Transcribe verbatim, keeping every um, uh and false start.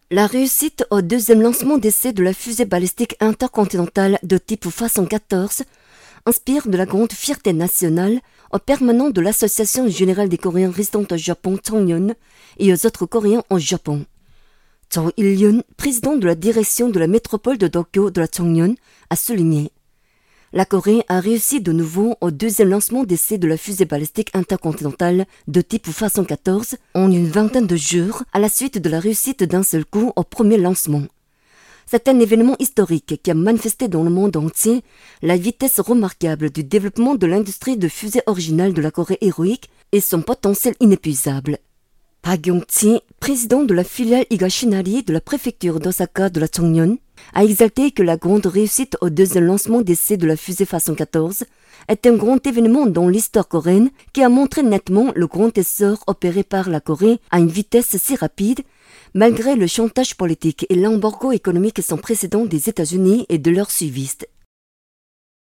La réussite au deuxième lancement d'essai de la fusée balistique intercontinentale de type Hwasong quatorze inspire de la grande fierté nationale aux permanents de l'Association générale des Coréens résidant au Japon, Chongyun, et aux autres Coréens au Japon. Cho Il-yun, président de la direction de la métropole de Tokyo de la Chongyun, a souligné: la Corée a réussi de nouveau au deuxième lancement d'essai de la fusée balistique intercontinentale de type Hwasong quatorze en une vingtaine de jours à la suite de la réussite d'un seul coup au premier lancement. C'est un événement historique qui a manifesté dans le monde entier la vitesse remarquable du développement de l'industrie de fusée originale de la Corée héroïque et son potentiel inépuisable. Park Yong-chi, président de la filiale Higashinari de la préfecture d'Osaka de la Chongyun, a exalté que la grande réussite au deuxième lancement d'essai de la fusée Hwasong quatorze est un grand événement dans l'histoire coréenne qui a montré nettement le grand essor opéré par la Corée à une vitesse si rapide, malgré le chantage politique et l'embargo économique sans précédent des États-Unis et de leurs suivistes.